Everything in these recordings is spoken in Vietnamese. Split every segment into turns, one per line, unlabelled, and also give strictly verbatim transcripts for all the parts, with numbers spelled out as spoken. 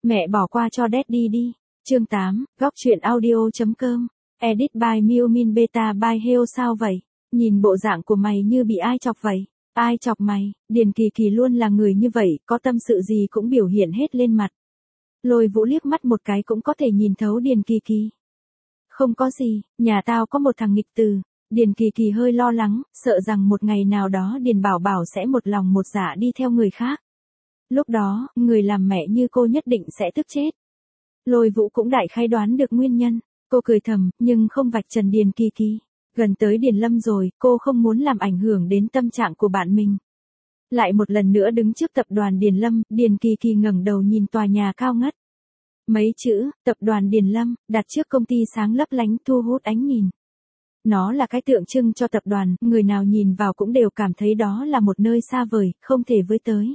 Mẹ bỏ qua cho Daddy đi. Chương tám, góc truyện audio chấm com. Edit by Miu Min Beta by Heo. Sao vậy? Nhìn bộ dạng của mày như bị ai chọc vậy? Ai chọc mày? Điền Kỳ Kỳ luôn là người như vậy, có tâm sự gì cũng biểu hiện hết lên mặt. Lôi Vũ liếc mắt một cái cũng có thể nhìn thấu Điền Kỳ Kỳ. Không có gì, nhà tao có một thằng nghịch từ. Điền Kỳ Kỳ hơi lo lắng, sợ rằng một ngày nào đó Điền Bảo Bảo sẽ một lòng một dạ đi theo người khác. Lúc đó, người làm mẹ như cô nhất định sẽ tức chết. Lôi Vũ cũng đại khái đoán được nguyên nhân. Cô cười thầm, nhưng không vạch trần Điền Kỳ Kỳ. Gần tới Điền Lâm rồi, cô không muốn làm ảnh hưởng đến tâm trạng của bạn mình. Lại một lần nữa đứng trước tập đoàn Điền Lâm, Điền Kỳ Kỳ ngẩng đầu nhìn tòa nhà cao ngất. Mấy chữ, tập đoàn Điền Lâm, đặt trước công ty sáng lấp lánh thu hút ánh nhìn. Nó là cái tượng trưng cho tập đoàn, người nào nhìn vào cũng đều cảm thấy đó là một nơi xa vời, không thể với tới.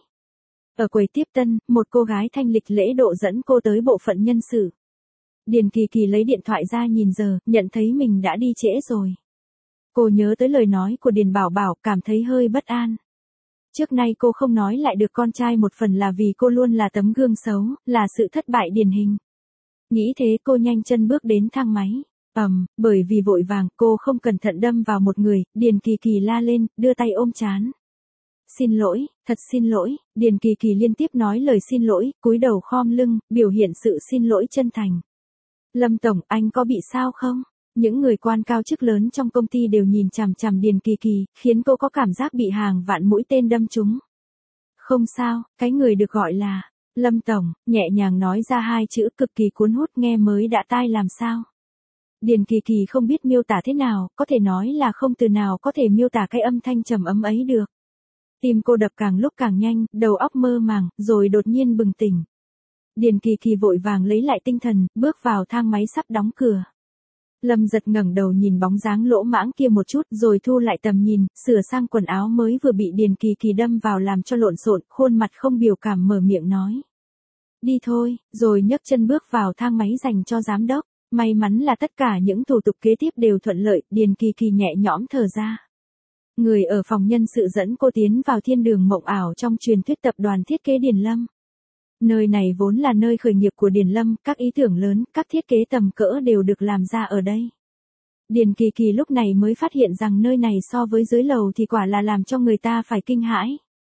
Ở quầy tiếp tân, một cô gái thanh lịch lễ độ dẫn cô tới bộ phận nhân sự. Điền Kỳ Kỳ lấy điện thoại ra nhìn giờ, nhận thấy mình đã đi trễ rồi. Cô nhớ tới lời nói của Điền Bảo Bảo, cảm thấy hơi bất an. Trước nay cô không nói lại được con trai một phần là vì cô luôn là tấm gương xấu, là sự thất bại điển hình. Nghĩ thế cô nhanh chân bước đến thang máy. Ầm, um, bởi vì vội vàng cô không cẩn thận đâm vào một người, Điền Kỳ Kỳ la lên, đưa tay ôm trán. Xin lỗi, thật xin lỗi, Điền Kỳ Kỳ liên tiếp nói lời xin lỗi, cúi đầu khom lưng, biểu hiện sự xin lỗi chân thành. Lâm Tổng, anh có bị sao không? Những người quan cao chức lớn trong công ty đều nhìn chằm chằm Điền Kỳ Kỳ, khiến cô có cảm giác bị hàng vạn mũi tên đâm trúng. Không sao, cái người được gọi là Lâm Tổng, nhẹ nhàng nói ra hai chữ cực kỳ cuốn hút nghe mới đã tai làm sao. Điền Kỳ Kỳ không biết miêu tả thế nào, có thể nói là không từ nào có thể miêu tả cái âm thanh trầm ấm ấy được. Tim cô đập càng lúc càng nhanh, đầu óc mơ màng, rồi đột nhiên bừng tỉnh. Điền Kỳ Kỳ vội vàng lấy lại tinh thần, bước vào thang máy sắp đóng cửa. Lâm Giật ngẩng đầu nhìn bóng dáng lỗ mãng kia một chút, rồi thu lại tầm nhìn, sửa sang quần áo mới vừa bị Điền Kỳ Kỳ đâm vào làm cho lộn xộn, khuôn mặt không biểu cảm mở miệng nói. Đi thôi, rồi nhấc chân bước vào thang máy dành cho giám đốc. May mắn là tất cả những thủ tục kế tiếp đều thuận lợi, Điền Kỳ Kỳ nhẹ nhõm thở ra. Người ở phòng nhân sự dẫn cô tiến vào thiên đường mộng ảo trong truyền thuyết tập đoàn thiết kế Điền Lâm. Nơi này vốn là nơi khởi nghiệp của Điền Lâm, các ý tưởng lớn, các thiết kế tầm cỡ đều được làm ra ở đây. Điền Kỳ Kỳ lúc này mới phát hiện rằng nơi này so với dưới lầu thì quả là làm cho người ta phải kinh hãi.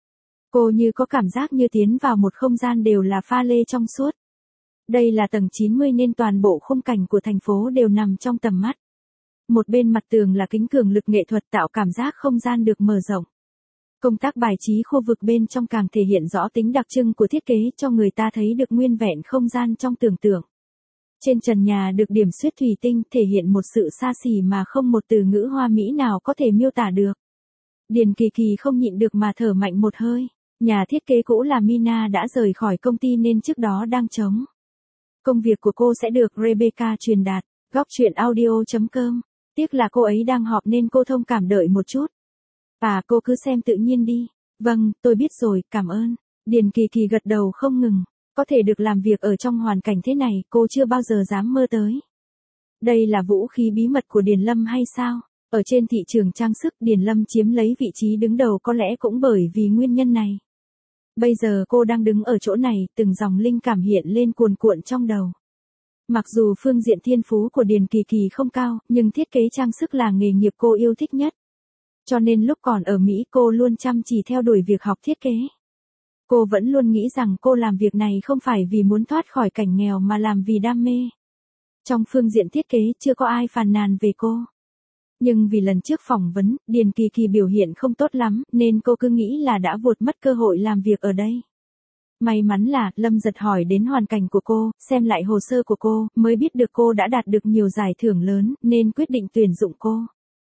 Cô như có cảm giác như tiến vào một không gian đều là pha lê trong suốt. Đây là tầng chín mươi nên toàn bộ khung cảnh của thành phố đều nằm trong tầm mắt. Một bên mặt tường là kính cường lực nghệ thuật tạo cảm giác không gian được mở rộng. Công tác bài trí khu vực bên trong càng thể hiện rõ tính đặc trưng của thiết kế cho người ta thấy được nguyên vẹn không gian trong tưởng tượng. Trên trần nhà được điểm xuyết thủy tinh thể hiện một sự xa xỉ mà không một từ ngữ hoa mỹ nào có thể miêu tả được. Điền Kỳ Kỳ không nhịn được mà thở mạnh một hơi. Nhà thiết kế cũ là Mina đã rời khỏi công ty nên trước đó đang trống. Công việc của cô sẽ được Rebecca truyền đạt. Góc truyện audio chấm com. Tiếc là cô ấy đang họp nên cô thông cảm đợi một chút. À cô cứ xem tự nhiên đi. Vâng, tôi biết rồi, cảm ơn. Điền Kỳ Kỳ gật đầu không ngừng. Có thể được làm việc ở trong hoàn cảnh thế này, cô chưa bao giờ dám mơ tới. Đây là vũ khí bí mật của Điền Lâm hay sao? Ở trên thị trường trang sức, Điền Lâm chiếm lấy vị trí đứng đầu có lẽ cũng bởi vì nguyên nhân này. Bây giờ cô đang đứng ở chỗ này, từng dòng linh cảm hiện lên cuồn cuộn trong đầu. Mặc dù phương diện thiên phú của Điền Kỳ Kỳ không cao, nhưng thiết kế trang sức là nghề nghiệp cô yêu thích nhất. Cho nên lúc còn ở Mỹ cô luôn chăm chỉ theo đuổi việc học thiết kế. Cô vẫn luôn nghĩ rằng cô làm việc này không phải vì muốn thoát khỏi cảnh nghèo mà làm vì đam mê. Trong phương diện thiết kế chưa có ai phàn nàn về cô. Nhưng vì lần trước phỏng vấn, Điền Kỳ Kỳ biểu hiện không tốt lắm, nên cô cứ nghĩ là đã vụt mất cơ hội làm việc ở đây. May mắn là, Lâm Giật hỏi đến hoàn cảnh của cô, xem lại hồ sơ của cô, mới biết được cô đã đạt được nhiều giải thưởng lớn, nên quyết định tuyển dụng cô.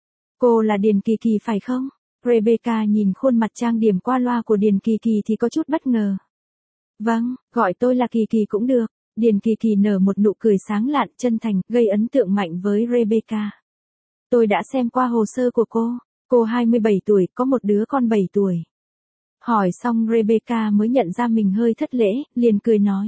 Cô là Điền Kỳ Kỳ phải không? Rebecca nhìn khuôn mặt trang điểm qua loa của Điền Kỳ Kỳ thì có chút bất ngờ. Vâng, gọi tôi là Kỳ Kỳ cũng được. Điền Kỳ Kỳ nở một nụ cười sáng lạn, chân thành, gây ấn tượng mạnh với Rebecca. Tôi đã xem qua hồ sơ của cô. Cô hai mươi bảy tuổi, có một đứa con bảy tuổi. Hỏi xong Rebecca mới nhận ra mình hơi thất lễ, liền cười nói.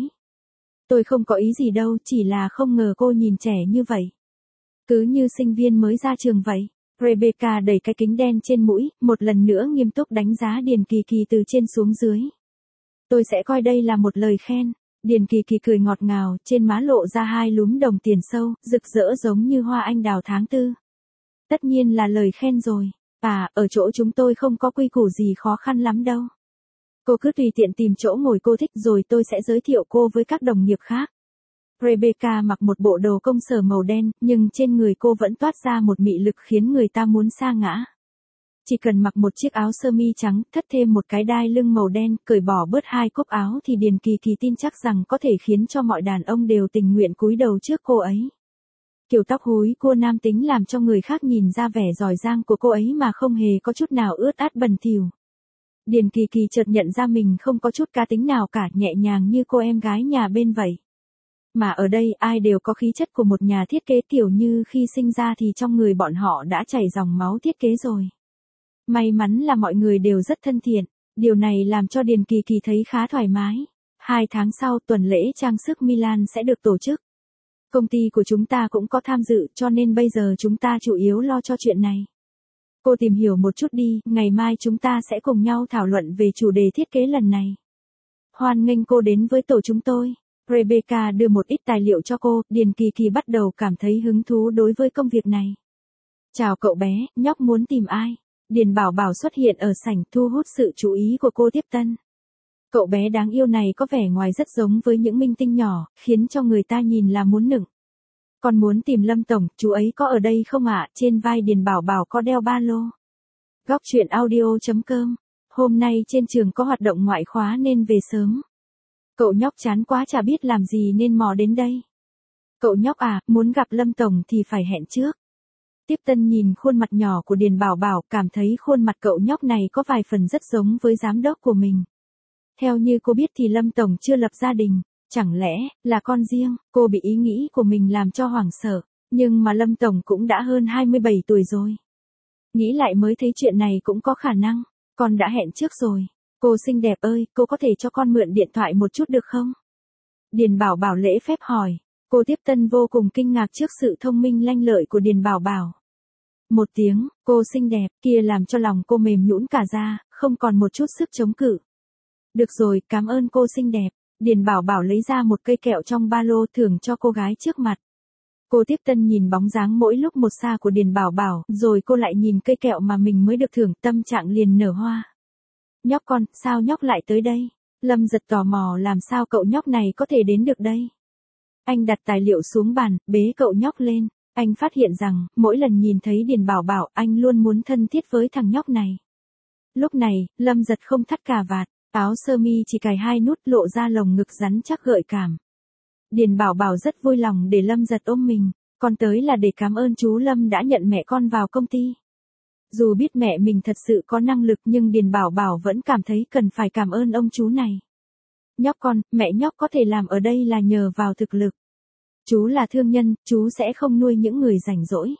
Tôi không có ý gì đâu, chỉ là không ngờ cô nhìn trẻ như vậy. Cứ như sinh viên mới ra trường vậy. Rebecca đẩy cái kính đen trên mũi, một lần nữa nghiêm túc đánh giá Điền Kỳ Kỳ từ trên xuống dưới. Tôi sẽ coi đây là một lời khen. Điền Kỳ Kỳ cười ngọt ngào, trên má lộ ra hai lúm đồng tiền sâu, rực rỡ giống như hoa anh đào tháng tư. Tất nhiên là lời khen rồi. À, ở chỗ chúng tôi không có quy củ gì khó khăn lắm đâu. Cô cứ tùy tiện tìm chỗ ngồi cô thích rồi tôi sẽ giới thiệu cô với các đồng nghiệp khác. Rebecca mặc một bộ đồ công sở màu đen, nhưng trên người cô vẫn toát ra một mị lực khiến người ta muốn sa ngã. Chỉ cần mặc một chiếc áo sơ mi trắng, thắt thêm một cái đai lưng màu đen, cởi bỏ bớt hai cúc áo thì Điền Kỳ Kỳ tin chắc rằng có thể khiến cho mọi đàn ông đều tình nguyện cúi đầu trước cô ấy. Kiểu tóc húi cua nam tính làm cho người khác nhìn ra vẻ giỏi giang của cô ấy mà không hề có chút nào ướt át bẩn thỉu. Điền Kỳ Kỳ chợt nhận ra mình không có chút cá tính nào cả, nhẹ nhàng như cô em gái nhà bên vậy. Mà ở đây ai đều có khí chất của một nhà thiết kế, kiểu như khi sinh ra thì trong người bọn họ đã chảy dòng máu thiết kế rồi. May mắn là mọi người đều rất thân thiện, điều này làm cho Điền Kỳ Kỳ thấy khá thoải mái. Hai tháng sau tuần lễ trang sức Milan sẽ được tổ chức. Công ty của chúng ta cũng có tham dự cho nên bây giờ chúng ta chủ yếu lo cho chuyện này. Cô tìm hiểu một chút đi, ngày mai chúng ta sẽ cùng nhau thảo luận về chủ đề thiết kế lần này. Hoan nghênh cô đến với tổ chúng tôi. Rebecca đưa một ít tài liệu cho cô, Điền Kỳ Kỳ bắt đầu cảm thấy hứng thú đối với công việc này. Chào cậu bé, nhóc muốn tìm ai? Điền Bảo Bảo xuất hiện ở sảnh thu hút sự chú ý của cô tiếp tân. Cậu bé đáng yêu này có vẻ ngoài rất giống với những minh tinh nhỏ, khiến cho người ta nhìn là muốn nựng. Còn muốn tìm Lâm Tổng, chú ấy có ở đây không ạ? À? Trên vai Điền Bảo Bảo có đeo ba lô. Góc truyện audio chấm com. Hôm nay trên trường có hoạt động ngoại khóa nên về sớm. Cậu nhóc chán quá chả biết làm gì nên mò đến đây. Cậu nhóc à, muốn gặp Lâm Tổng thì phải hẹn trước. Tiếp tân nhìn khuôn mặt nhỏ của Điền Bảo Bảo, cảm thấy khuôn mặt cậu nhóc này có vài phần rất giống với giám đốc của mình. Theo như cô biết thì Lâm Tổng chưa lập gia đình, chẳng lẽ là con riêng? Cô bị ý nghĩ của mình làm cho hoảng sợ, nhưng mà Lâm Tổng cũng đã hơn hai mươi bảy tuổi rồi. Nghĩ lại mới thấy chuyện này cũng có khả năng, con đã hẹn trước rồi. Cô xinh đẹp ơi, cô có thể cho con mượn điện thoại một chút được không? Điền Bảo Bảo lễ phép hỏi. Cô tiếp tân vô cùng kinh ngạc trước sự thông minh lanh lợi của Điền Bảo Bảo. Một tiếng, cô xinh đẹp kia làm cho lòng cô mềm nhũn cả ra, không còn một chút sức chống cự. Được rồi, cảm ơn cô xinh đẹp. Điền Bảo Bảo lấy ra một cây kẹo trong ba lô thưởng cho cô gái trước mặt. Cô tiếp tân nhìn bóng dáng mỗi lúc một xa của Điền Bảo Bảo, rồi cô lại nhìn cây kẹo mà mình mới được thưởng, tâm trạng liền nở hoa. Nhóc con, sao nhóc lại tới đây? Lâm Giật tò mò làm sao cậu nhóc này có thể đến được đây? Anh đặt tài liệu xuống bàn, bế cậu nhóc lên. Anh phát hiện rằng, mỗi lần nhìn thấy Điền Bảo Bảo, anh luôn muốn thân thiết với thằng nhóc này. Lúc này, Lâm Giật không thắt cà vạt, áo sơ mi chỉ cài hai nút lộ ra lồng ngực rắn chắc gợi cảm. Điền Bảo Bảo rất vui lòng để Lâm Giật ôm mình, con tới là để cảm ơn chú Lâm đã nhận mẹ con vào công ty. Dù biết mẹ mình thật sự có năng lực nhưng Điền Bảo Bảo vẫn cảm thấy cần phải cảm ơn ông chú này. Nhóc con, mẹ nhóc có thể làm ở đây là nhờ vào thực lực. Chú là thương nhân, chú sẽ không nuôi những người rảnh rỗi.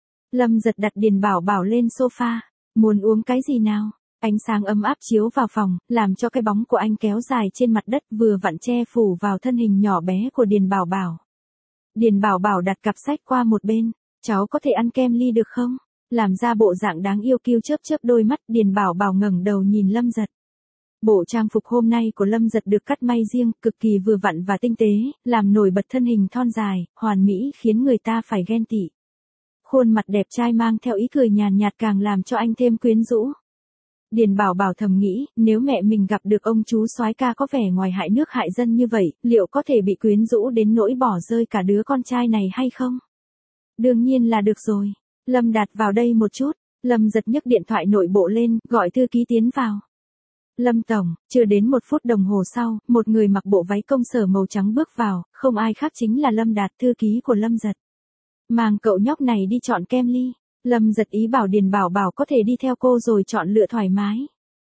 Lâm Giật đặt Điền Bảo Bảo lên sofa. Muốn uống cái gì nào? Ánh sáng ấm áp chiếu vào phòng, làm cho cái bóng của anh kéo dài trên mặt đất vừa vặn che phủ vào thân hình nhỏ bé của Điền Bảo Bảo. Điền Bảo Bảo đặt cặp sách qua một bên. Cháu có thể ăn kem ly được không? Làm ra bộ dạng đáng yêu kiêu chớp chớp đôi mắt, Điền Bảo Bảo ngẩng đầu nhìn Lâm Giật. Bộ trang phục hôm nay của Lâm Giật được cắt may riêng, cực kỳ vừa vặn và tinh tế, làm nổi bật thân hình thon dài, hoàn mỹ khiến người ta phải ghen tị. Khuôn mặt đẹp trai mang theo ý cười nhàn nhạt càng làm cho anh thêm quyến rũ. Điền Bảo Bảo thầm nghĩ, nếu mẹ mình gặp được ông chú soái ca có vẻ ngoài hại nước hại dân như vậy, liệu có thể bị quyến rũ đến nỗi bỏ rơi cả đứa con trai này hay không? Đương nhiên là được rồi. Lâm Đạt vào đây một chút. Lâm Giật nhấc điện thoại nội bộ lên, gọi thư ký tiến vào. Lâm Tổng, chưa đến một phút đồng hồ sau, một người mặc bộ váy công sở màu trắng bước vào, không ai khác chính là Lâm Đạt, thư ký của Lâm Giật. Mang cậu nhóc này đi chọn kem ly. Lâm Giật ý bảo Điền Bảo Bảo có thể đi theo cô rồi chọn lựa thoải mái.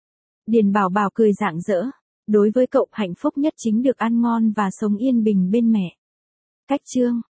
Điền Bảo Bảo cười rạng rỡ. Đối với cậu, hạnh phúc nhất chính được ăn ngon và sống yên bình bên mẹ. Cách chương